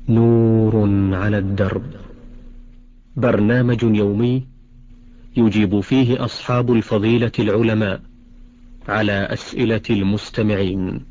نور على الدرب، برنامج يومي يجيب فيه أصحاب الفضيلة العلماء على أسئلة المستمعين.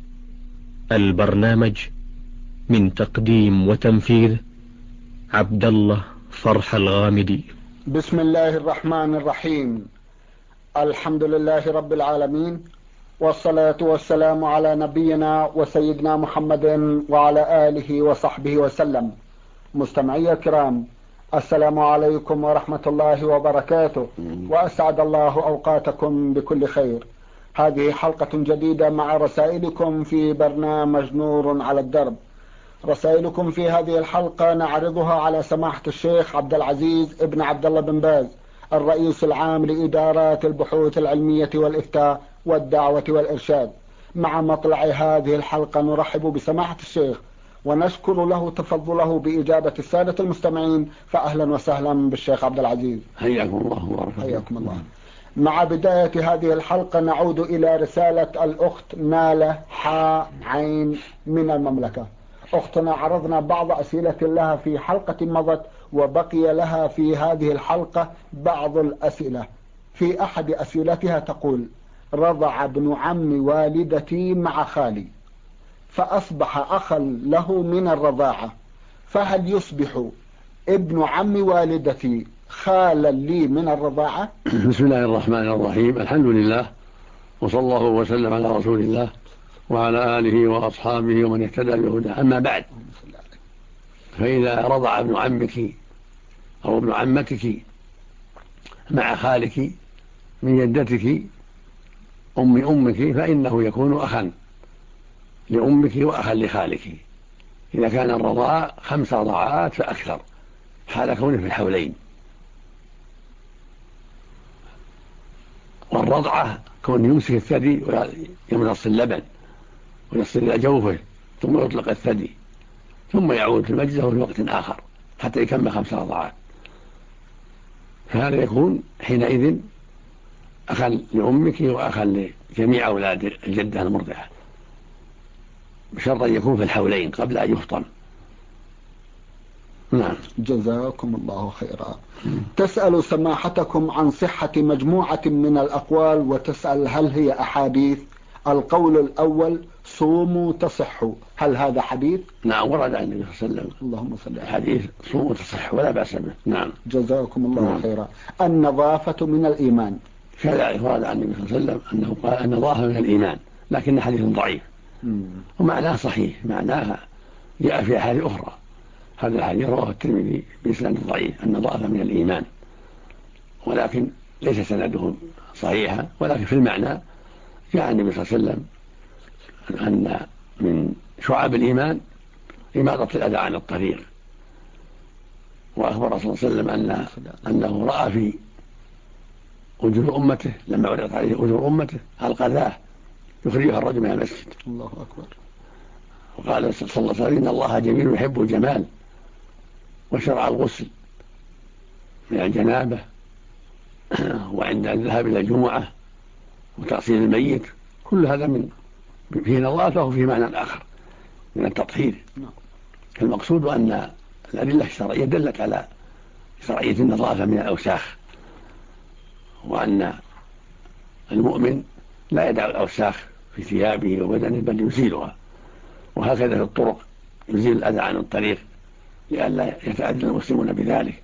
البرنامج من تقديم وتنفيذ عبد الله فرح الغامدي. بسم الله الرحمن الرحيم. الحمد لله رب العالمين، والصلاة والسلام على نبينا وسيدنا محمد وعلى آله وصحبه وسلم. مستمعي الكرام، السلام عليكم ورحمة الله وبركاته، وأسعد الله أوقاتكم بكل خير. هذه حلقة جديدة مع رسائلكم في برنامج نور على الدرب. رسائلكم في هذه الحلقة نعرضها على سماحة الشيخ عبد العزيز ابن عبد الله بن باز، الرئيس العام لإدارات البحوث العلمية والإفتاء والدعوة والإرشاد. مع مطلع هذه الحلقة نرحب بسماحة الشيخ ونشكر له تفضله بإجابة السادة المستمعين، فأهلا وسهلا بالشيخ عبد العزيز. حياكم الله وبارك فيكم. حياكم الله. مع بداية هذه الحلقة نعود إلى رسالة الأخت نالة عين من المملكة. أختنا عرضنا بعض أسئلة لها في حلقة مضت، وبقي لها في هذه الحلقة بعض الأسئلة. في أحد أسئلتها تقول: رضع ابن عم والدتي مع خالي، فأصبح أخا له من الرضاعة، فهل يصبح ابن عم والدتي خالا لي من الرضاعة؟ بسم الله الرحمن الرحيم. الحمد لله، وصلى الله وسلم على رسول الله وعلى آله وأصحابه ومن اهتدى بهداه. أما بعد، فإذا رضع ابن عمك أو ابن عمتك مع خالك من جدتك أمك، فإنه يكون أخا لأمك وأخا لخالك إذا كان الرضاع 5 رضاعات فأكثر حال كونه في الحولين. والرضعة كون يمسك الثدي ويمتص اللبن ويصل إلى جوفه ثم يطلق الثدي ثم يعود في المجزرة في وقت آخر حتى يكمل 5 رضعات، فهذا يكون حينئذ أخا لأمك وأخا لجميع أولاد الجدة المرضعة، بشرط أن يكون في الحولين قبل أن يفطم. نعم. جزاكم الله خيرا. تسأل سماحتكم عن صحة مجموعة من الأقوال، وتسأل هل هي أحاديث. القول الأول: صوموا تصحوا، هل هذا حديث؟ نعم، ورد عن النبي صلى الله عليه وسلم اللهم صل على حديث صوموا تصحوا ولا بأس به. نعم. جزاكم الله نعم. خيرا. النظافة من الإيمان، كذلك ورد عن النبي صلى الله عليه وسلم أنه قال النظافة من الإيمان، لكن حديث ضعيف ومعناه صحيح، معناها جاء في أحاديث أخرى. هذا الحديث رواه الترمذي بإسناد ضعيف: النظافة من الإيمان، ولكن ليس سنده صحيحا، ولكن في المعنى جاء النبي صلى الله عليه وسلم أن من شعاب الإيمان إماطة الأذى عن الطريق. وأخبر صلى الله عليه وسلم أنه رأى في أجور أمته لما عرضت عليه أجور أمته القذاة يخرجها الرجل من المسجد. الله أكبر. وقال صلى الله عليه وسلم: إن الله جميل يحب الجمال، وشرع الغسل من الجنابة وعند الذهاب إلى الجمعة وتغسيل الميت، كل هذا من فيه نظافة وفيه معنى آخر من التطهير. المقصود أن الأدلة الشرعية دلت على شرعية النظافة من الأوساخ، وأن المؤمن لا يدع الأوساخ في ثيابه وبدنه بل يزيلها، وهكذا في الطرق يزيل الأذى عن الطريق لئلا يتأذى المسلمون بذلك.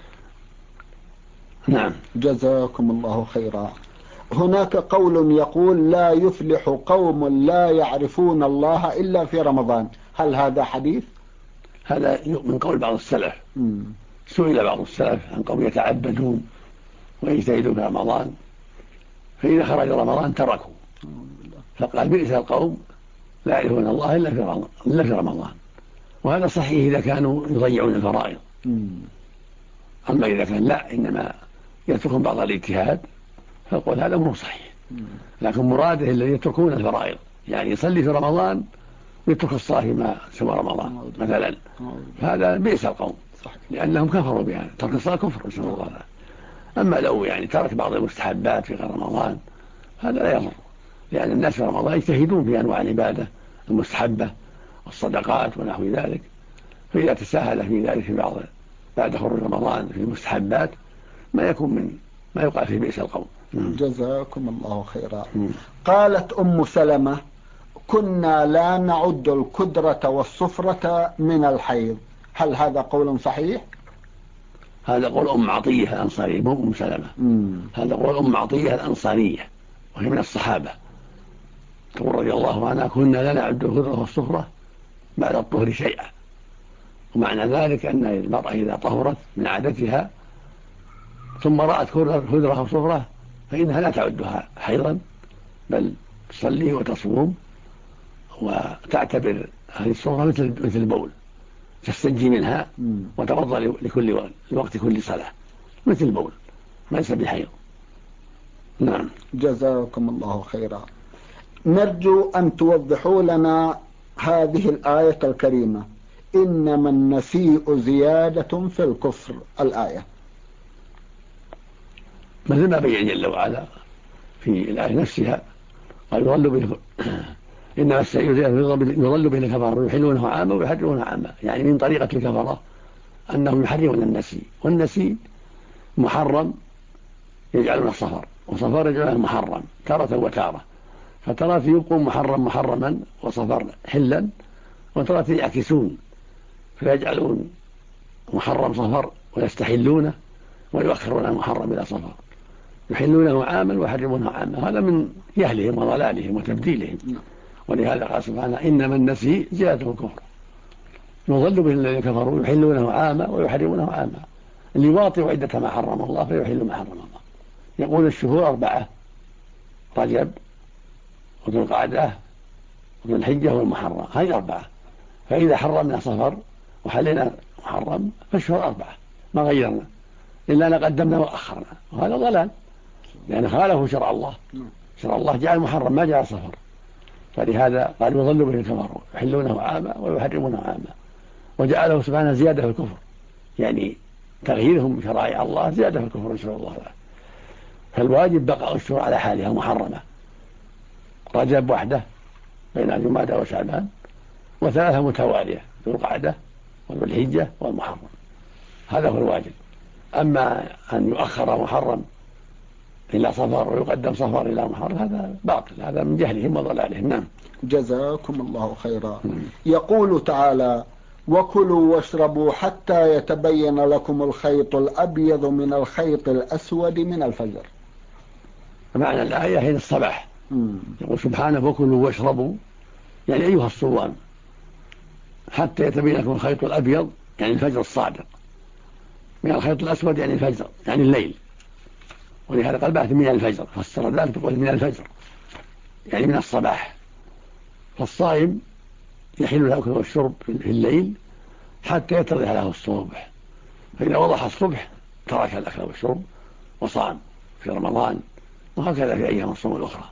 نعم. جزاكم الله خيرا. هناك قول يقول: لا يفلح قوم لا يعرفون الله إلا في رمضان، هل هذا حديث؟ هذا من قول بعض السلف. سئل بعض السلف عن قوم يتعبدون ويجتهدون في رمضان، فإذا خرج رمضان تركوا، فقال: بئس القوم لا يعرفون الله إلا في رمضان. وهذا صحيح إذا كانوا يضيعون الفرائض. أما إذا كان لا، إنما يتركون بعض الاجتهاد، فالقول هذا مو صحيح. لكن مراده الذي يتركون الفرائض، يعني يصلي في رمضان ويترك الصلاة فيما سوى رمضان مثلا، هذا بئس القوم، لأنهم كفروا بها. ترك الصلاة كفر، نسأل الله العافية. أما لو يعني ترك بعض المستحبات في غير رمضان هذا لا يضر، لأن الناس في رمضان يجتهدون في أنواع العبادة المستحبة والصدقات ونحو ذلك، فإذا تساهل في ذلك في بعد خروج رمضان في المستحبات ما يكون من ما يقع في بئس القوم. جزاكم الله خيرا. قالت أم سلمة: كنا لا نعد الكدرة والصفرة من الحيض، هل هذا قول صحيح؟ هذا قول أم عطية الأنصارية مو أم سلمة. هذا قول أم عطية الأنصارية وهي من الصحابة، تقول رضي الله عنها: كنا لا نعد الكدرة والصفرة بعد الطهر شيئا. ومعنى ذلك أن المرأة إذا طهرت من عادتها ثم رأت كدرة أو صفرة فإنها لا تعدها حيضا، بل تصلي وتصوم وتعتبر هذه الصفرة مثل البول، تستنجي منها وتوضأ لكل وقت كل صلاة مثل البول، ليس بحيض. نعم. جزاكم الله خيرا. نرجو أن توضحوا لنا هذه الآية الكريمة: إنما النسيء زيادة في الكفر، الآية. مثل ما بين جل وعلا في الآية نفسها قال: إنما السيء يضل به الكفار يحلونه عاما ويحرمونه عاما، يعني من طريقة الكفرة أنهم يحرمون النسيء، والنسيء محرم يجعلون الصفر، وصفر يجعلون محرم تارة وتارة، فترى في يبقوا محرما وصفر حلا، وترى في يعكسون فيجعلون محرم صفر ويستحلونه ويؤخرون المحرم إلى صفر، يحلونه عاما ويحرمونه عاما. هذا من جهلهم وضلالهم وتبديلهم. ولهذا قال سبحانه: إنما النسيء زيادة الكفر يضل به الذين كفروا يحلونه عاما ويحرمونه عاما، اللي يواطئ عدة ما حرم الله فيحل ما حرم الله. يقول الشهور 4: رجب وذو القعدة وذو الحجة والمحرم، هذه 4. فإذا حرمنا صفر وحلنا محرم فالشهور 4 ما غيرنا إلا أن قدمنا وأخرنا، وهذا ضلال لأن خالفوا شرع الله. شرع الله جعل محرم ما جعل صفر، فلهذا قال: يضل به الكفر يحلونه عاما ويحرمونه عاما، وجعله سبحانه زيادة في الكفر، يعني تغييرهم شرائع الله زيادة في الكفر نسأل الله العافية. فالواجب بقاء الشهور على حالها محرمة: رجب وحده بين جمادى وشعبان، و3 متوالية: ذو القعدة وذو الحجة والمحرم، هذا هو الواجب. أما أن يؤخر محرم إلى صفر ويقدم صفر إلى محرم هذا باطل، هذا من جهلهم وضلالهم. نعم. جزاكم الله خيرا. يقول تعالى: وكلوا واشربوا حتى يتبين لكم الخيط الأبيض من الخيط الأسود من الفجر. معنى الآية هي الصباح. يقول سبحانه: وكلوا واشربوا، يعني أيها الصوام، حتى يتبين لكم الخيط الأبيض يعني الفجر الصادق من الخيط الأسود يعني الفجر يعني الليل. ولهذا قال: بعث من الفجر، فسر ذلك تقول من الفجر يعني من الصباح. فالصائم يحل له الأكل والشرب في الليل حتى يتضح له الصبح، فإذا وضح الصبح ترك الأكل والشرب وصام في رمضان، وهكذا في أيام الصوم الأخرى.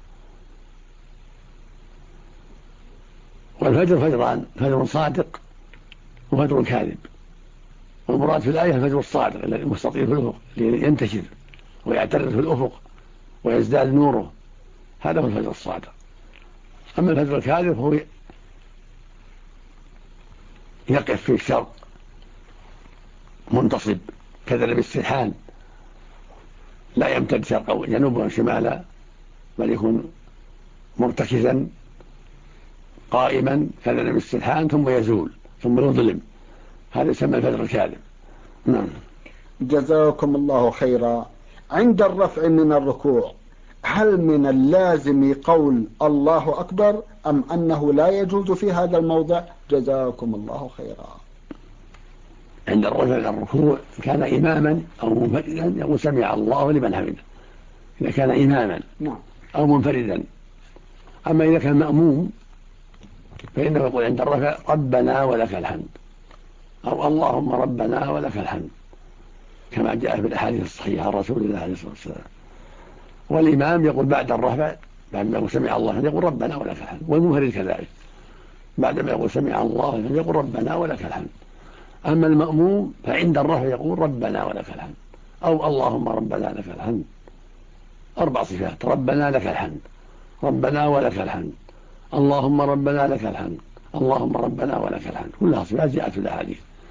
والفجر فجران: فجر صادق وفجر كاذب. والمراد في الآية الفجر الصادق الذي المستطيل في الأفق ينتشر ويعترض في الأفق ويزداد نوره، هذا هو الفجر الصادق. أما الفجر الكاذب هو يقف في الشرق منتصب كذلك بالسرحان، لا يمتد شرقا وجنوبا وشمالا، بل يكون مرتكزا قائما كذلك بالسرحان ثم يزول ثم يظلم، هذا يسمى الفجر الكاذب. نعم. جزاكم الله خيرا. عند الرفع من الركوع هل من اللازم قول الله أكبر أم أنه لا يجوز في هذا الموضع؟ جزاكم الله خيرا. عند الرفع من الركوع كان إماما أو منفردا يقول: سمع الله لمن حمده، إذا كان إماما أو منفردا. أما إذا كان مأموم فإنه يقول عند الرفع: ربنا ولك الحمد، أو اللهم ربنا ولك الحمد، كما جاء في الأحاديث الصحيحة عن رسول الله عليه الصلاة والسلام. والإمام يقول بعد الرفع بعد ما يقول سمع الله يقول ربنا ولك الحمد، والمنفرد كذلك بعد ما يقول سمع الله يقول ربنا ولك الحمد. أما المأموم فعند الرفع يقول ربنا ولك الحمد أو اللهم ربنا لك الحمد، 4 صفات: ربنا لك الحمد، ربنا ولك الحمد، اللهم ربنا لك الحمد، اللهم ربنا ولك الحمد، كلها صفات جاءت في الأحاديث.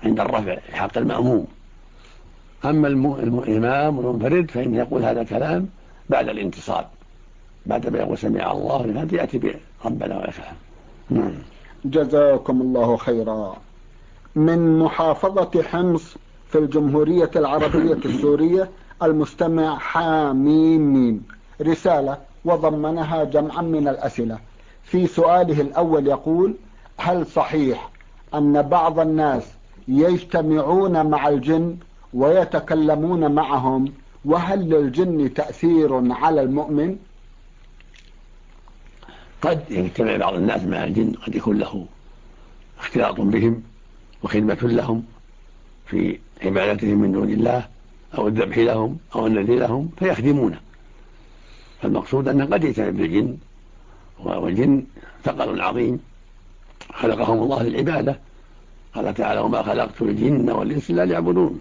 عند الرفع في حق المأموم. أما الإمام والمنفرد فإنه يقول هذا الكلام بعد الانتصاب، بعد ما يقول سمع الله لمن حمده يأتي بربنا ولك الحمد. جزاكم الله خيرا. من محافظة حمص في الجمهورية العربية السورية المستمع حاميم رسالة وضمنها جمعا من الأسئلة. في سؤاله الأول يقول: هل صحيح أن بعض الناس يجتمعون مع الجن ويتكلمون معهم، وهل للجن تأثير على المؤمن؟ قد يجتمع بعض الناس مع الجن، قد يكون له اختلاط بهم وخدمة لهم في عبادتهم من دون الله أو الذبح لهم أو النذر لهم فيخدمونه. فالمقصود أنه قد يجتمع بالجن، والجن ثقل عظيم خلقهم الله للعبادة. قال تعالى: وما خلقت الجن والإنس إلا ليعبدون.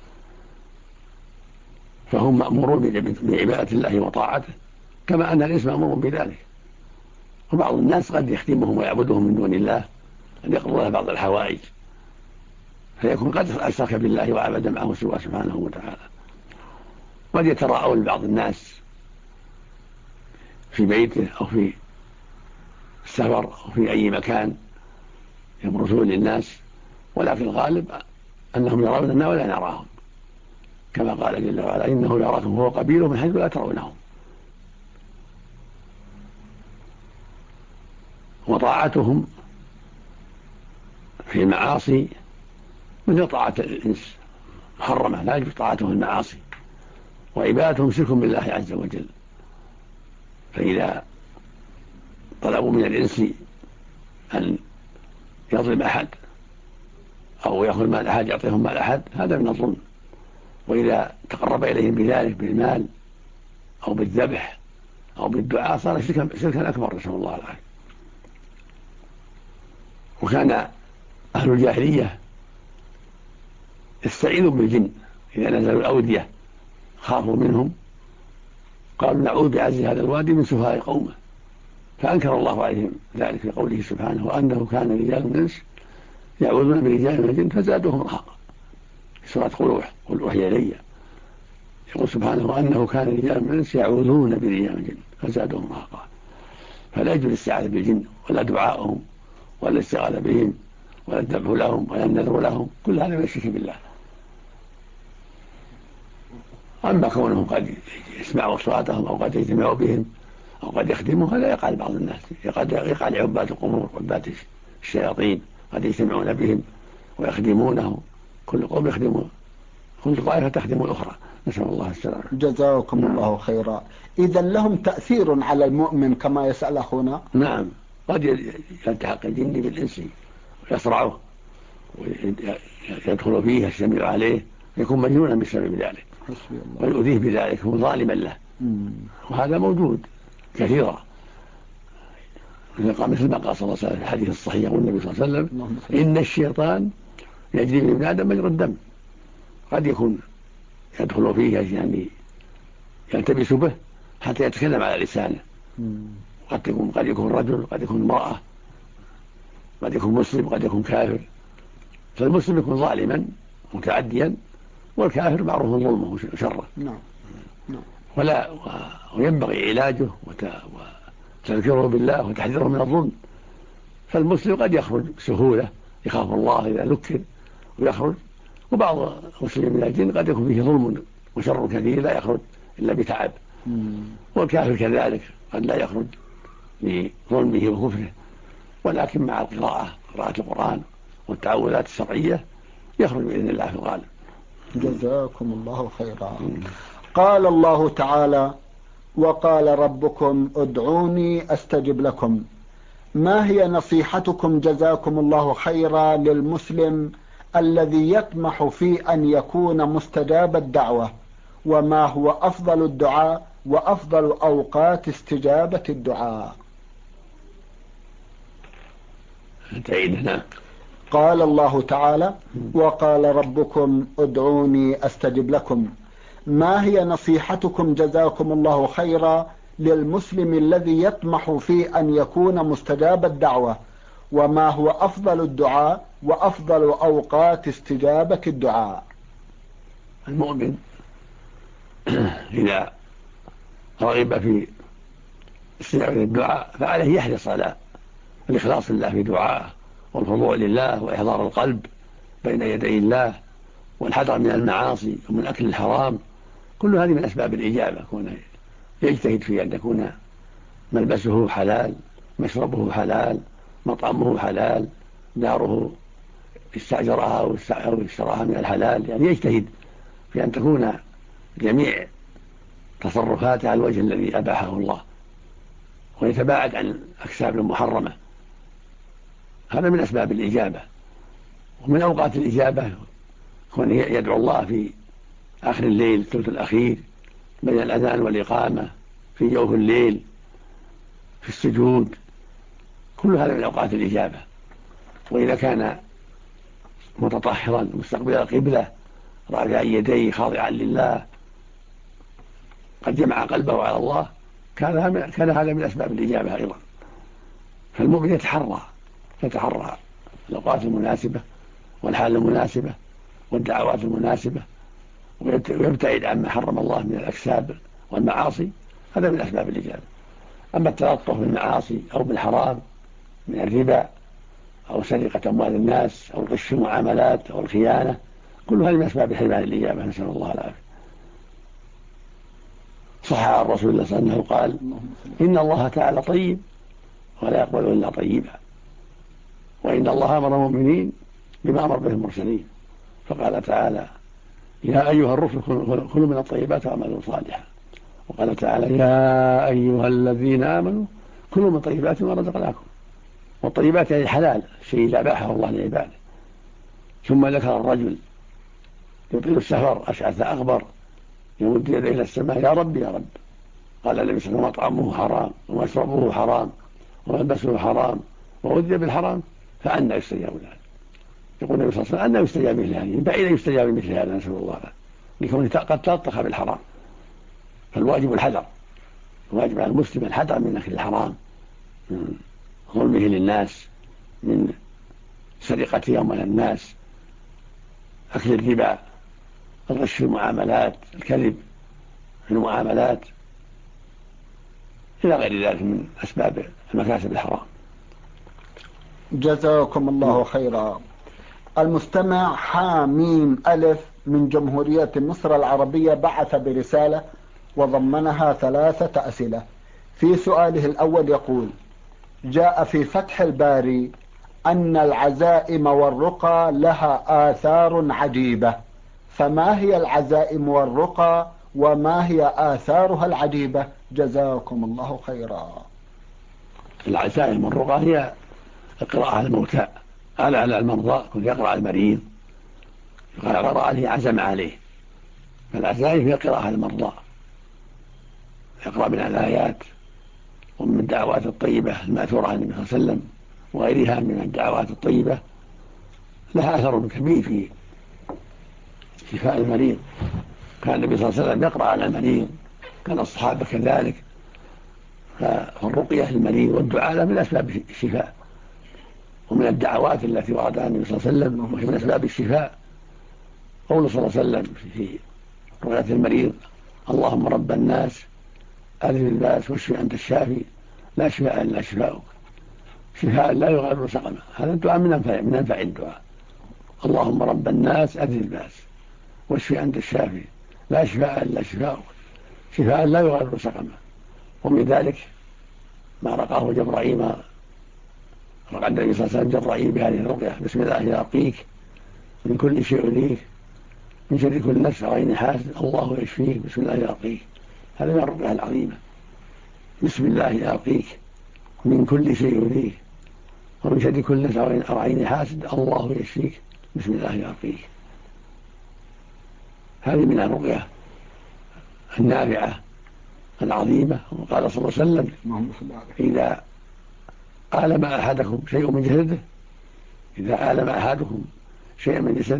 فهم مأمورون بعبادة الله وطاعته كما أن الإنس مأمور بذلك. وبعض الناس قد يخدمهم ويعبدهم من دون الله، أن يقضوا له بعض الحوائج، فيكون قد أشرك بالله وعبد معه سواه سبحانه وتعالى. قد يتراءون بعض الناس في بيته أو في السفر أو في أي مكان يبرزون للناس، ولكن الغالب أنهم يروننا ولا نراهم، كما قال جل وعلا: إنه يراكم هو قبيله من حيث لا ترونهم. وطاعتهم في المعاصي مثل طاعة الإنس محرمة، لا يجوز طاعتهم المعاصي. وعبادتهم شرك بالله عز وجل، فإذا طلبوا من الإنس أن يظلم أحد أو يأخذ مال أحد يعطيهم مال أحد هذا من الظلم. وإذا تقرب إليهم بذلك بالمال أو بالذبح أو بالدعاء صار شركا أكبر، نسأل الله العافية. وكان أهل الجاهلية يستعينوا بالجن إذا نزلوا الأودية، خافوا منهم، قالوا: نعوذ بعز هذا الوادي من سفهاء قومه. فأنكر الله عليهم ذلك في قوله سبحانه: وأنه كان رجال من الإنس يعوذون برجال من الجن فزادوهم رهقا. في سورة قل أوحي إلي يقول سبحانه: وأنه كان رجال من الإنس يعوذون برجال من الجن فزادوهم رهقا. فلا يجوز الاستعاذة بالجن ولا دعاءهم ولا الاستغاثة بهم ولا الذبح لهم ولا النذر لهم، كل هذا من الشرك بالله. أما كونهم قد يسمعوا أصواتهم أو قد يجتمعوا بهم أو قد يخدموا هذا يقع لبعض الناس، يقع لعباد القبور وعباد الشياطين، قد يجتمعون بهم ويخدمونهم، كل قوم يخدمون، كل طائفة تخدم الأخرى، نسأل الله السلامة. جزاكم الله خيرا. إذا لهم تأثير على المؤمن كما يسأل أخونا؟ نعم، قد يلتحق الجن بالإنس ويصرعه ويدخل فيه يشتمل عليه، يكون مجنونا بسبب ذلك ويؤذيه بذلك، هو ظالما له. وهذا موجود كثيرا، مثل ما قال صلى الله عليه وسلم في الحديث الصحيح، يقول النبي صلى الله عليه وسلم: إن الشيطان يجري من ابن آدم مجرى الدم. قد يكون يدخل فيه يعني يلتبس به حتى يتكلم على لسانه. قد يكون رجل، قد يكون امرأة، قد يكون مسلم، قد يكون كافر. فالمسلم يكون ظالما متعديا، والكافر معروف ظلمه وشره. وينبغي علاجه وتذكيره بالله وتحذيره من الظلم. فالمسلم قد يخرج بسهولة، يخاف الله إذا ذكر ويخرج. وبعض المسلمين من الجن قد يكون فيه ظلم وشر كثير لا يخرج إلا بتعب. والكافر كذلك قد لا يخرج لظلمه وكفره، ولكن مع قراءة القرآن والتعوذات الشرعية يخرج بإذن الله في الغالب. جزاكم الله خيرا. قال الله تعالى: وقال ربكم ادعوني أستجب لكم. ما هي نصيحتكم جزاكم الله خيرا للمسلم الذي يطمح في أن يكون مستجاب الدعوة، وما هو أفضل الدعاء وأفضل أوقات استجابة الدعاء؟ قال الله تعالى: وقال ربكم ادعوني أستجب لكم. ما هي نصيحتكم جزاكم الله خيرا للمسلم الذي يطمح في أن يكون مستجاب الدعوة، وما هو أفضل الدعاء وأفضل أوقات استجابة الدعاء؟ المؤمن إذا رغب في استجابة الدعاء فعليه يحرص على الإخلاص لله في دعائه والخضوع لله وإحضار القلب بين يدي الله والحذر من المعاصي ومن أكل الحرام. كل هذه من أسباب الإجابة، كونه يجتهد في أن يكون ملبسه حلال، مشربه حلال، مطعمه حلال، داره استأجرها أو اشتراها من الحلال، يعني يجتهد في أن تكون جميع تصرفاته على الوجه الذي أباحه الله، ويتباعد عن أكساب المحرمة. هذا من أسباب الإجابة. ومن أوقات الإجابة كون يدعو الله في آخر الليل الثلث الأخير بين الأذان والإقامة، في جوف الليل، في السجود، كل هذا من أوقات الإجابة. وإذا كان متطهرا مستقبل القبلة رافعا يديه خاضعا لله قد جمع قلبه على الله، كان هذا من أسباب الإجابة أيضا. فالمؤمن يتحرى الأوقات المناسبة والحال المناسبة والدعوات المناسبة، ويبتعد عما حرم الله من الأكساب والمعاصي، هذا من أسباب الإجابة. أما التلطف بالمعاصي أو بالحرام من الربا أو سرقة أموال الناس أو غش المعاملات أو الخيانة، كل هذه من أسباب حرمان الإجابة، نسأل الله العافية. صح عن رسول الله صلى الله عليه وسلم قال: إن الله تعالى طيب ولا يقبل إلا طيبا، وإن الله أمر المؤمنين بما أمر به المرسلين، فقال تعالى: يا أيها الرسل كلوا من الطيبات واعملوا صالحا. وقال تعالى: يا أيها الذين آمنوا كلوا من طيبات ما رزقناكم. والطيبات يعني الحلال، الشيء اللي أباحه الله لعباده. ثم ذكر الرجل يطيل السفر أشعث أغبر يمد يديه إلى السماء: يا رب يا رب. قال النبي صلى الله عليه وسلم: مطعمه حرام ومشربه حرام وملبسه حرام وغذي بالحرام فأنى يستجاب له. يقول النبي صلى الله عليه وسلم: أنى يستجاب له، يعني بعيد يستجاب مثل هذا، نسأل الله العافية، لكونه قد تلطخ بالحرام. فالواجب الحذر، الواجب على المسلم الحذر من أكل الحرام، من ظلمه للناس، من سرقة أموال الناس، أكل الربا، الغش في المعاملات، الكذب في المعاملات، إلى غير ذلك من أسباب المكاسب الحرام. جزاكم الله خيرا. المستمع حاميم ألف من جمهورية مصر العربية بعث برسالة وضمنها 3 أسئلة. في سؤاله الأول يقول: جاء في فتح الباري أن العزائم والرقى لها آثار عجيبة، فما هي العزائم والرقى وما هي آثارها العجيبة؟ جزاكم الله خيرا. العزائم والرقى هي القراءة على الموتى، على المرضى، كل يقرأ على المريض يقال قرأ عليه عزم عليه. فالعزائم هي القراءة على المرضى، يقرأ من الآيات ومن الدعوات الطيبة المأثورة عن النبي صلى الله عليه وسلم وغيرها من الدعوات الطيبة، لها أثر كبير في شفاء المريض. كان النبي صلى الله عليه وسلم يقرأ على المريض، كان الصحابة كذلك. فالرقية للمريض والدعاء له من أسباب الشفاء، ومن الدعوات التي وردها النبي صلى الله عليه وسلم وهي من أسباب الشفاء قوله صلى الله عليه وسلم في رقية المريض: اللهم رب الناس أذهب الباس واشف أنت الشافي لا شفاء إلا شفاؤك شفاء لا يغادر سقما. هذا الدعاء من أنفع الدعاء. اللهم رب الناس أذهب الباس واشف أنت الشافي لا شفاء إلا شفاؤك شفاء لا يغادر سقما. ومن ذلك ما رقاه جبرائيل، رقى النبي صلى الله عليه وسلم جبرائيل بهذه الرقية: بسم الله يرقيك من كل شيء يؤذيك من شر كل نفس وعين حاسد الله يشفيك بسم الله يرقيك. هذا من الرقية العظيمة. بسم الله يرقيك من كل شيء يؤذيك ومن شر كل نفس وعين حاسد الله يشفيك بسم الله يرقيك. هذه من الرقية النافعة العظيمة. وقال صلى الله عليه وسلم: إذا آلم أحدكم شيء من جسده إذا آلم أحدكم شيء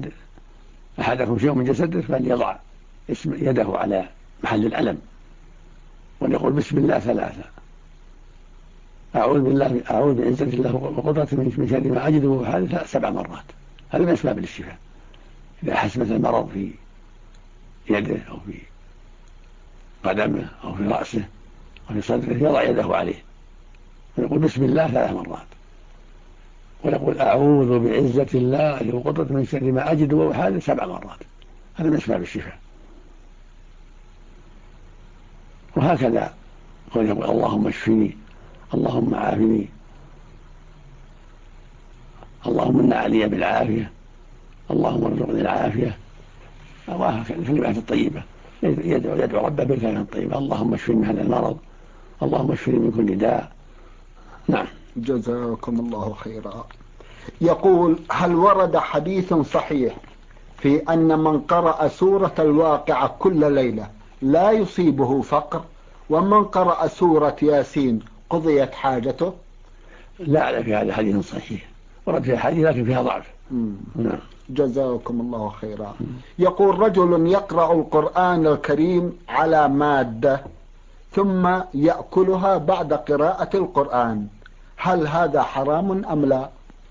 من جسده فليضع يده على محل الألم وليقول بسم الله 3: أعوذ بعزة الله وقدرته من شر ما أجد وحادث 7 مرات. هذا من أسباب الشفاء. إذا أحس مثل المرض في يده أو في قدمه أو في رأسه أو في صدره يضع يده عليه ويقول بسم الله 3 مرات، ويقول أعوذ بعزة الله وقدرته من شر ما أجد وأحاذر 7 مرات. هذا من أسباب الشفاء. وهكذا يقول اللهم اشفني، اللهم عافني، اللهم من علي بالعافية، اللهم ارزقني العافية. وهكذا الكلمات الطيبة يدعو ربه بالكلمات الطيبة، اللهم اشفني من هذا المرض، اللهم اشفني من كل داء. نعم. جزاكم الله خيرا. يقول: هل ورد حديث صحيح في أن من قرأ سورة الواقعة كل ليلة لا يصيبه فقر، ومن قرأ سورة ياسين قضيت حاجته؟ لا أعلم في هذا حديث صحيح، ورد فيها حديث لكن فيها ضعف. نعم. جزاكم الله خيرا. يقول: رجل يقرأ القرآن الكريم على مادة ثم يأكلها بعد قراءة القرآن، هل هذا حرام أم لا؟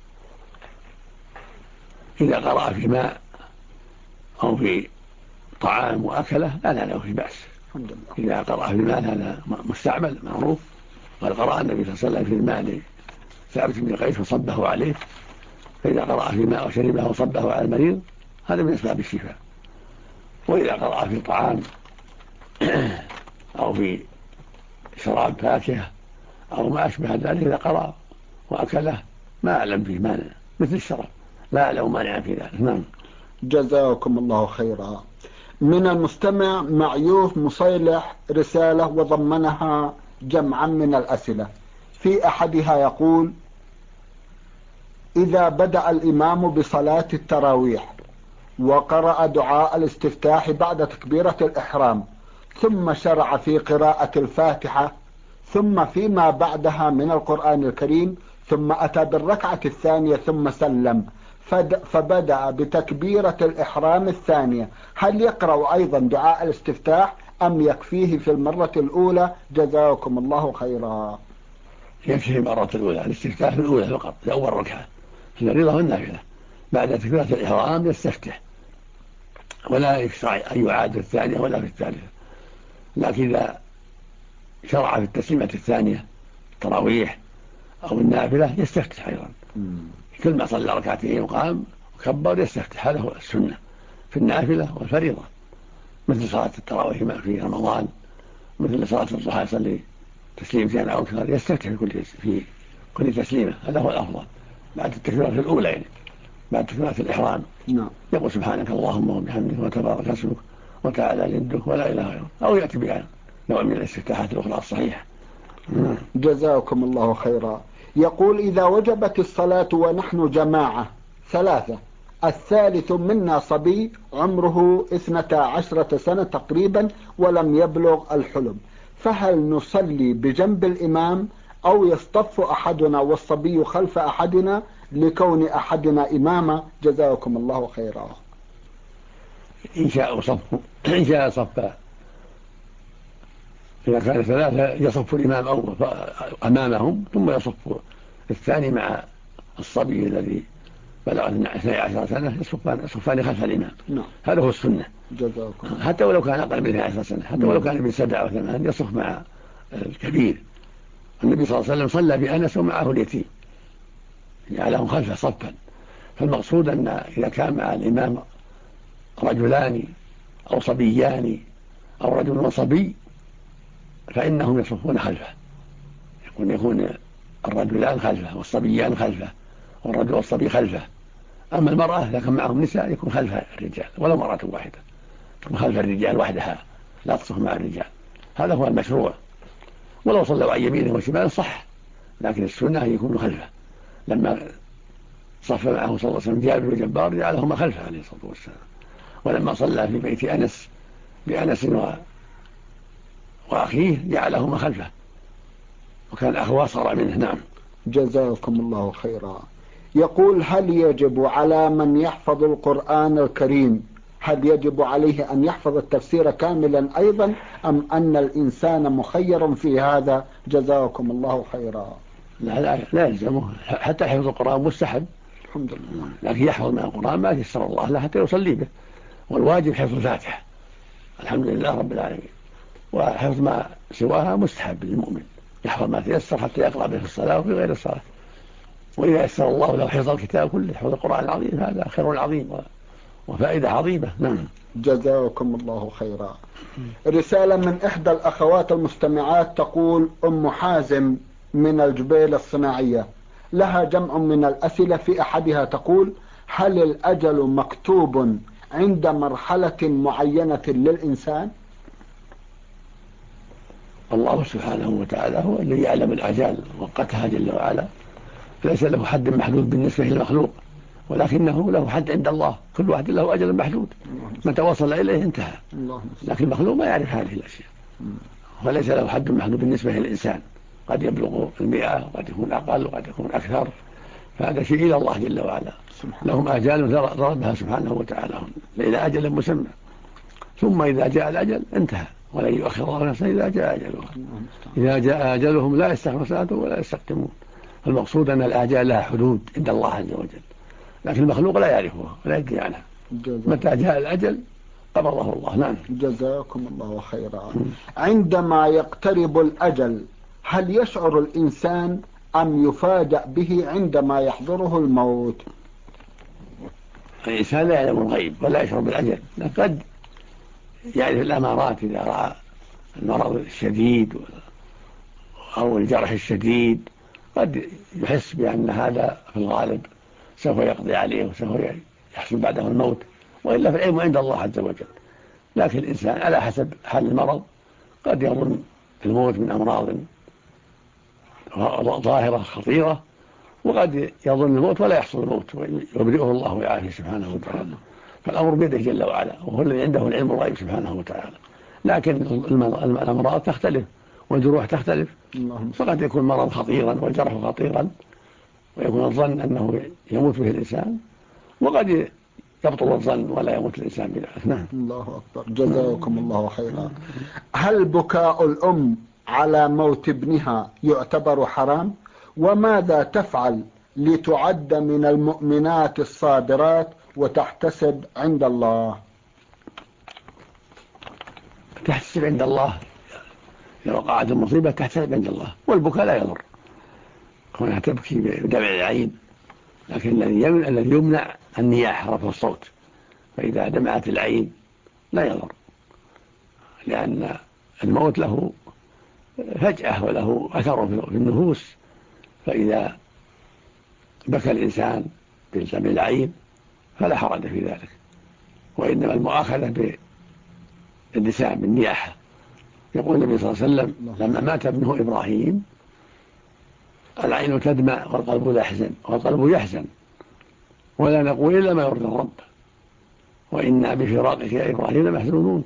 إذا قرأ في ماء أو في طعام وأكله لا له في بأس. الحمد لله. إذا قرأ في الماء هذا مستعمل معروف، قد قرأ النبي صلى الله عليه وسلم في الماء ثابت بن قيس وصبه عليه، فإذا قرأ في ماء وشربه وصبه على المريض هذا من أسباب الشفاء. وإذا قرأ في طعام أو في شراب فاكهة أو ما أشبه ذلك، إذا قرأ وأكله ما أعلم فيه مانع، مثل الشراب لا أعلم مانع في ذلك. نعم. جزاكم الله خيرا. من المستمع معيوف مصيلح رسالة وضمنها جمعا من الأسئلة. في أحدها يقول: إذا بدأ الإمام بصلاة التراويح وقرأ دعاء الاستفتاح بعد تكبيرة الإحرام ثم شرع في قراءة الفاتحة ثم فيما بعدها من القرآن الكريم ثم أتى بالركعة الثانية ثم سلم فبدأ بتكبيرة الإحرام الثانية، هل يقرأ أيضا دعاء الاستفتاح أم يكفيه في المرة الأولى؟ جزاكم الله خيرا. يكفي المرة الأولى، الاستفتاح في الأولى فقط، في أول ركعة في الفريضة والنافلة. بعد تكبيرة الإحرام يستفتح، ولا يشرع أن يعاد في الثانية ولا في الثالثة. لكن إذا شرع في التسليمة الثانية التراويح أو النافلة يستفتح أيضا، كل ما صلى ركعتين وقام وكبر يستفتح. هذا هو السنة في النافلة والفريضة، مثل صلاة التراويح في رمضان، مثل صلاة الضحى يصلي تسليمتين أو أكثر يستفتح في كل تسليمة. هذا هو الأفضل بعد التكبيرة الأولى، يعني بعد تكبيرة الإحرام. نعم. يقول سبحانك اللهم وبحمدك وتبارك اسمك وتعالى جدك ولا إله غيرك، أو يأتي بها نوع من الاستفتاحات الأخرى الصحيحة. جزاكم الله خيرا. يقول: إذا وجبت الصلاة ونحن جماعة 3، الثالث منا صبي عمره 12 سنة تقريبا ولم يبلغ الحلم، فهل نصلي بجنب الإمام أو يصطف أحدنا والصبي خلف أحدنا لكون أحدنا إماما؟ جزاكم الله خيرا. إن شاء صف. إذا كان 3 يصف الإمام أمامهم ثم يصف الثاني مع الصبي الذي بلغ 12 سنة، يصفان خلف الإمام. نعم. هذا هو السنة. جزاكم. حتى ولو كان أقل من 12 سنة، حتى ولو كان من 7 أو 8 يصف مع الكبير. النبي صلى الله عليه وسلم صلى بأنس ومعه اليتيم، جعلهم خلفه صفا. فالمقصود أن إذا كان مع الإمام رجلان أو صبيان أو رجل وصبي فإنهم يصفون خلفه، يكون الرجلان خلفه والصبيان خلفه والرجل والصبي خلفه. أما المرأة إذا كان معهم نساء يكون خلف الرجال، ولو مرأة واحدة تكون خلف الرجال وحدها لا تصف مع الرجال. هذا هو المشروع. ولو صلوا عن يمينه وشماله صح، لكن السنة أن يكونوا خلفه. لما صف معه صلى الله عليه وسلم جابر وجبار جعلهما خلفه عليه الصلاة والسلام. ولما صلى في بيت أنس بأنس وأخيه جعلهما خلفه، وكان أخوه أصغر منه. نعم. جزاكم الله خيرا. يقول: هل يجب على من يحفظ القرآن الكريم هل يجب عليه أن يحفظ التفسير كاملا أيضا أم أن الإنسان مخير في هذا؟ جزاكم الله خيرا. لا يلزمه، حتى حفظ القرآن مستحب، الحمد لله. لكن يحفظ من القرآن ما يسر الله له حتى يصلي به، والواجب حفظ الفاتحة الحمد لله رب العالمين، وحفظ ما سواها مستحب للمؤمن، يحفظ ما تيسر حتى يقرأ به في الصلاة وفي غير الصلاة. وإذا يسر الله له حفظ الكتاب كله، حفظ القرآن العظيم، هذا خير عظيم وفائدة عظيمة. نعم. جزاكم الله خيرا. رسالة من إحدى الأخوات المستمعات تقول: أم حازم من الجبيل الصناعية، لها جمع من الأسئلة. في أحدها تقول: هل الأجل مكتوب عند مرحلة معينة للإنسان؟ الله سبحانه وتعالى هو الذي يعلم الأجال وقتها جل وعلا، فليس له حد محدود بالنسبة للمخلوق، ولكنه له حد عند الله، كل واحد له أجل محدود، متى وصل إليه انتهى. لكن المخلوق ما يعرف هذه الأشياء، وليس له حد محدود بالنسبة للإنسان، قد يبلغ 100 وقد يكون أقل وقد يكون أكثر، فهذا شيء إلى الله جل وعلا. لهم آجال ضربها سبحانه وتعالى إلى أجل مسمى، ثم إذا جاء الأجل انتهى، ولن يؤخر الله نفسا إذا جاء أجلها. إذا جاء أجلهم لا يستأخرون ساعة ولا يستقدمون. المقصود أن الآجال لها حدود عند الله عز وجل، لكن المخلوق لا يعرفها ولا يدري عنها. متى جاء الأجل قبضه الله. نعم. جزاكم الله خيرا. عندما يقترب الأجل هل يشعر الإنسان أم يفاجأ به عندما يحضره الموت؟ الإنسان لا يعلم الغيب ولا يشعر بالأجل، لكن قد يعرف الأمارات إذا رأى المرض الشديد أو الجرح الشديد، قد يحس بأن هذا في الغالب سوف يقضي عليه وسوف يحصل بعده الموت، وإلا في العلم عند الله عز وجل. لكن الإنسان على حسب حال المرض قد يظن الموت من أمراض ظاهرة خطيرة، وقد يظن الموت ولا يحصل الموت ويبرئه الله ويعافيه سبحانه وتعالى. فالأمر بيده جل وعلا، وهو الذي عنده العلم الغيب سبحانه وتعالى. لكن الأمراض تختلف والجروح تختلف، فقد يكون مرض خطيرا والجرح خطيرا ويكون الظن أنه يموت به الإنسان، وقد يبطل الظن ولا يموت الإنسان بذلك. نعم. الله أكبر. جزاكم الله خيرا. هل بكاء الأم على موت ابنها يعتبر حرام؟ وماذا تفعل لتعد من المؤمنات الصابرات وتحتسب عند الله؟ تحتسب عند الله، إذا وقعت المصيبة تحتسب عند الله، والبكاء لا يضر كونها تبكي بدمع العين، لكن الذي يمنع النياح رفع الصوت، فإذا دمعت العين لا يضر، لأن الموت له فجأة وله أثر في النفوس، فإذا بكى الإنسان بدمع العين فلا حرج في ذلك، وإنما المؤاخذة باللسان بالنياحة. يقول النبي صلى الله عليه وسلم لما مات ابنه إبراهيم: العين تدمع والقلب يحزن ولا نقول إلا ما يرضي الرب، وإنا بفراقك يا إبراهيم لمحزونون.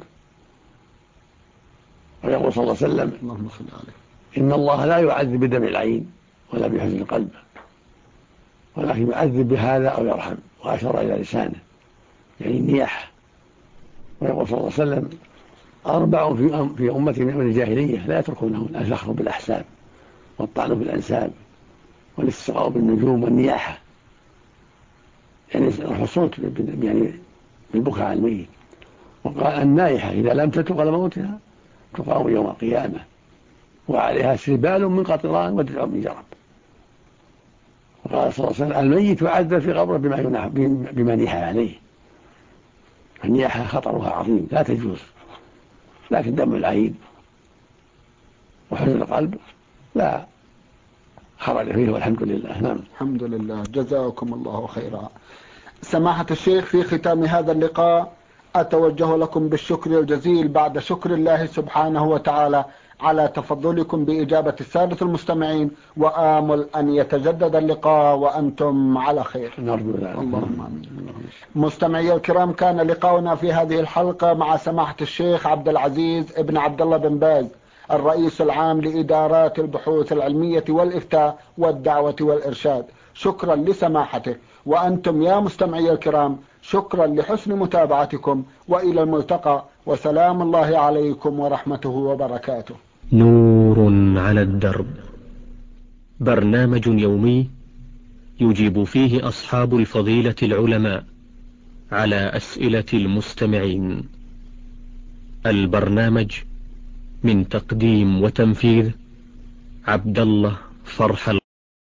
ويقول صلى الله عليه وسلم: إن الله لا يعذب بدمع العين ولا بحزن القلب، ولكن يعذب بهذا أو يرحم، وأشار إلى لسانه يعني النياح. ويقول صلى الله عليه وسلم: 4 في أمتي من أمر الجاهلية لا يتركونهم: الفخر بالأحساب والطعن بالأنساب والاستسقاء بالنجوم والنياحة، يعني رفع الصوت يعني بالبكاء على الميت. وقال: النائحة إذا لم تتق لموتها تقام يوم القيامة وعليها سربال من قطران ودرع من جرب. وقال صلى الله عليه وسلم: الميت يعذب في قبره بما نيح عليه. النياحة خطرها عظيم لا تجوز، لكن دم العين وحزن القلب لا حرج فيه والحمد لله. نعم. الحمد لله. جزاكم الله خيرا. سماحة الشيخ، في ختام هذا اللقاء أتوجه لكم بالشكر الجزيل بعد شكر الله سبحانه وتعالى على تفضلكم بإجابة السادة المستمعين، وآمل أن يتجدد اللقاء وأنتم على خير. اللهم آمين. مستمعي الكرام، كان لقاؤنا في هذه الحلقة مع سماحة الشيخ عبد العزيز ابن عبد الله بن باز، الرئيس العام لإدارات البحوث العلمية والإفتاء والدعوة والإرشاد. شكرا لسماحته، وأنتم يا مستمعي الكرام شكرا لحسن متابعتكم، وإلى الملتقى، وسلام الله عليكم ورحمته وبركاته. نور على الدرب، برنامج يومي يجيب فيه أصحاب الفضيلة العلماء على أسئلة المستمعين. البرنامج من تقديم وتنفيذ عبد الله فرح